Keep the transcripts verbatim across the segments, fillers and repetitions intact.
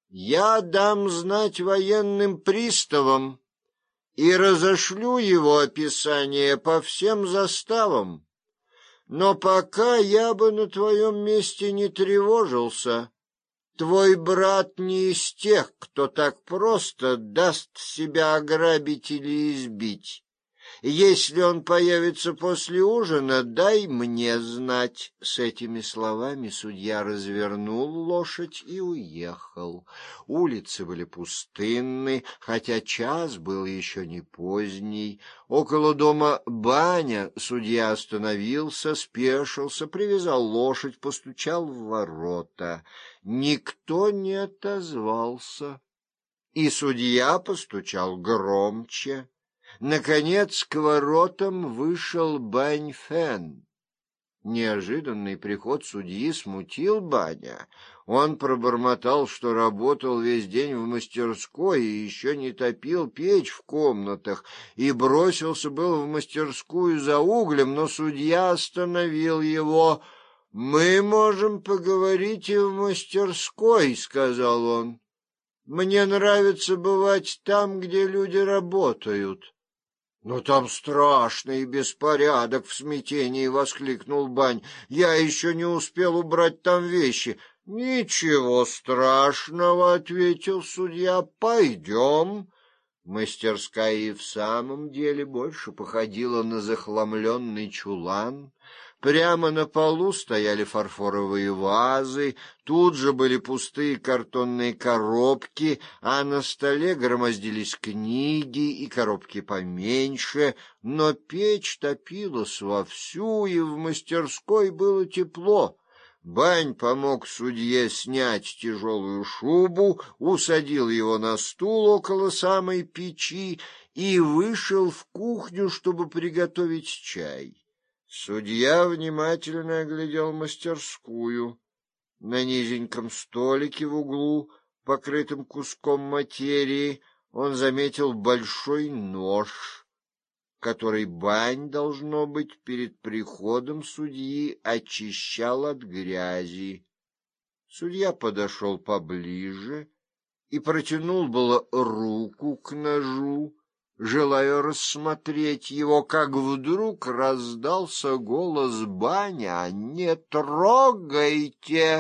Я дам знать военным приставам и разошлю его описание по всем заставам. Но пока я бы на твоем месте не тревожился. Твой брат не из тех, кто так просто даст себя ограбить или избить. Если он появится после ужина, дай мне знать. С этими словами судья развернул лошадь и уехал. Улицы были пустынны, хотя час был еще не поздний. Около дома Баня судья остановился, спешился, привязал лошадь, постучал в ворота. Никто не отозвался, и судья постучал громче. Наконец к воротам вышел Бань Фэн. Неожиданный приход судьи смутил Баня. Он пробормотал, что работал весь день в мастерской и еще не топил печь в комнатах, и бросился был в мастерскую за углем, но судья остановил его. «Мы можем поговорить и в мастерской», — сказал он. «Мне нравится бывать там, где люди работают». «Но там страшный беспорядок!» — в смятении воскликнул Бань. «Я еще не успел убрать там вещи». «Ничего страшного», — ответил судья. «Пойдем». Мастерская и в самом деле больше походила на захламленный чулан. Прямо на полу стояли фарфоровые вазы, тут же были пустые картонные коробки, а на столе громоздились книги и коробки поменьше, но печь топилась вовсю, и в мастерской было тепло. Бань помог судье снять тяжелую шубу, усадил его на стул около самой печи и вышел в кухню, чтобы приготовить чай. Судья внимательно оглядел мастерскую. На низеньком столике в углу, покрытом куском материи, он заметил большой нож, который Бань, должно быть, перед приходом судьи очищал от грязи. Судья подошел поближе и протянул было руку к ножу, желая рассмотреть его, как вдруг раздался голос Баня: «Не трогайте!»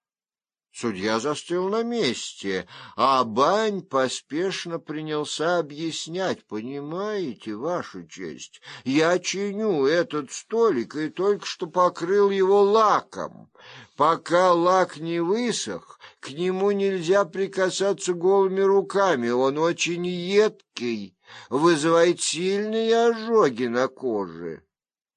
Судья застыл на месте, а Бань поспешно принялся объяснять: «Понимаете, Ваша честь, я чиню этот столик и только что покрыл его лаком. Пока лак не высох, к нему нельзя прикасаться голыми руками, он очень едкий, вызывает сильные ожоги на коже».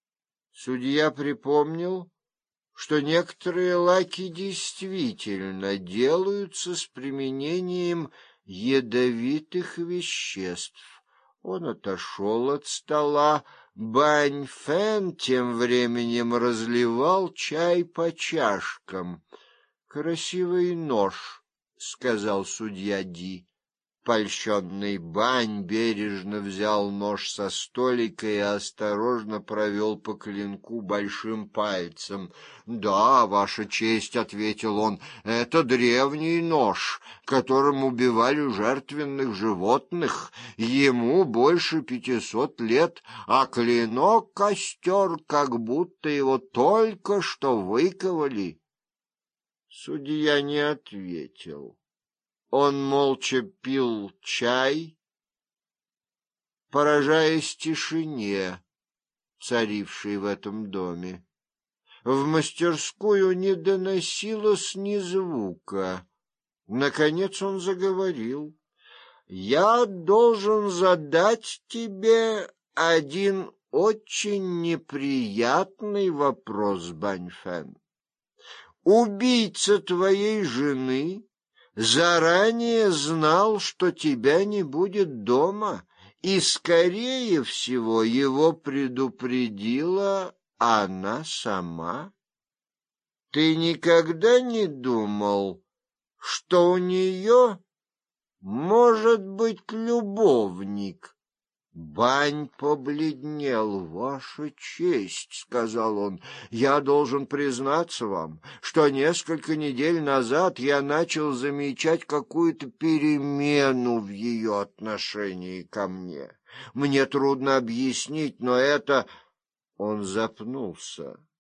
Судья припомнил, что некоторые лаки действительно делаются с применением ядовитых веществ. Он отошел от стола. Бань Фэн тем временем разливал чай по чашкам. «Красивый нож», — сказал судья Ди. Польщенный Бань бережно взял нож со столика и осторожно провел по клинку большим пальцем. «Да, Ваша честь», — ответил он, — «это древний нож, которым убивали жертвенных животных. Ему больше пятисот лет, а клинок костер, как будто его только что выковали». Судья не ответил. Он молча пил чай, поражаясь тишине, царившей в этом доме. В мастерскую не доносилось ни звука. Наконец он заговорил: «Я должен задать тебе один очень неприятный вопрос, Бань Фэн. Убийца твоей жены заранее знал, что тебя не будет дома, и, скорее всего, его предупредила она сама. Ты никогда не думал, что у нее может быть любовник, Бань побледнел. «Ваша честь, — сказал он, — я должен признаться вам, что несколько недель назад я начал замечать какую-то перемену в ее отношении ко мне. Мне трудно объяснить, но это...» Он запнулся.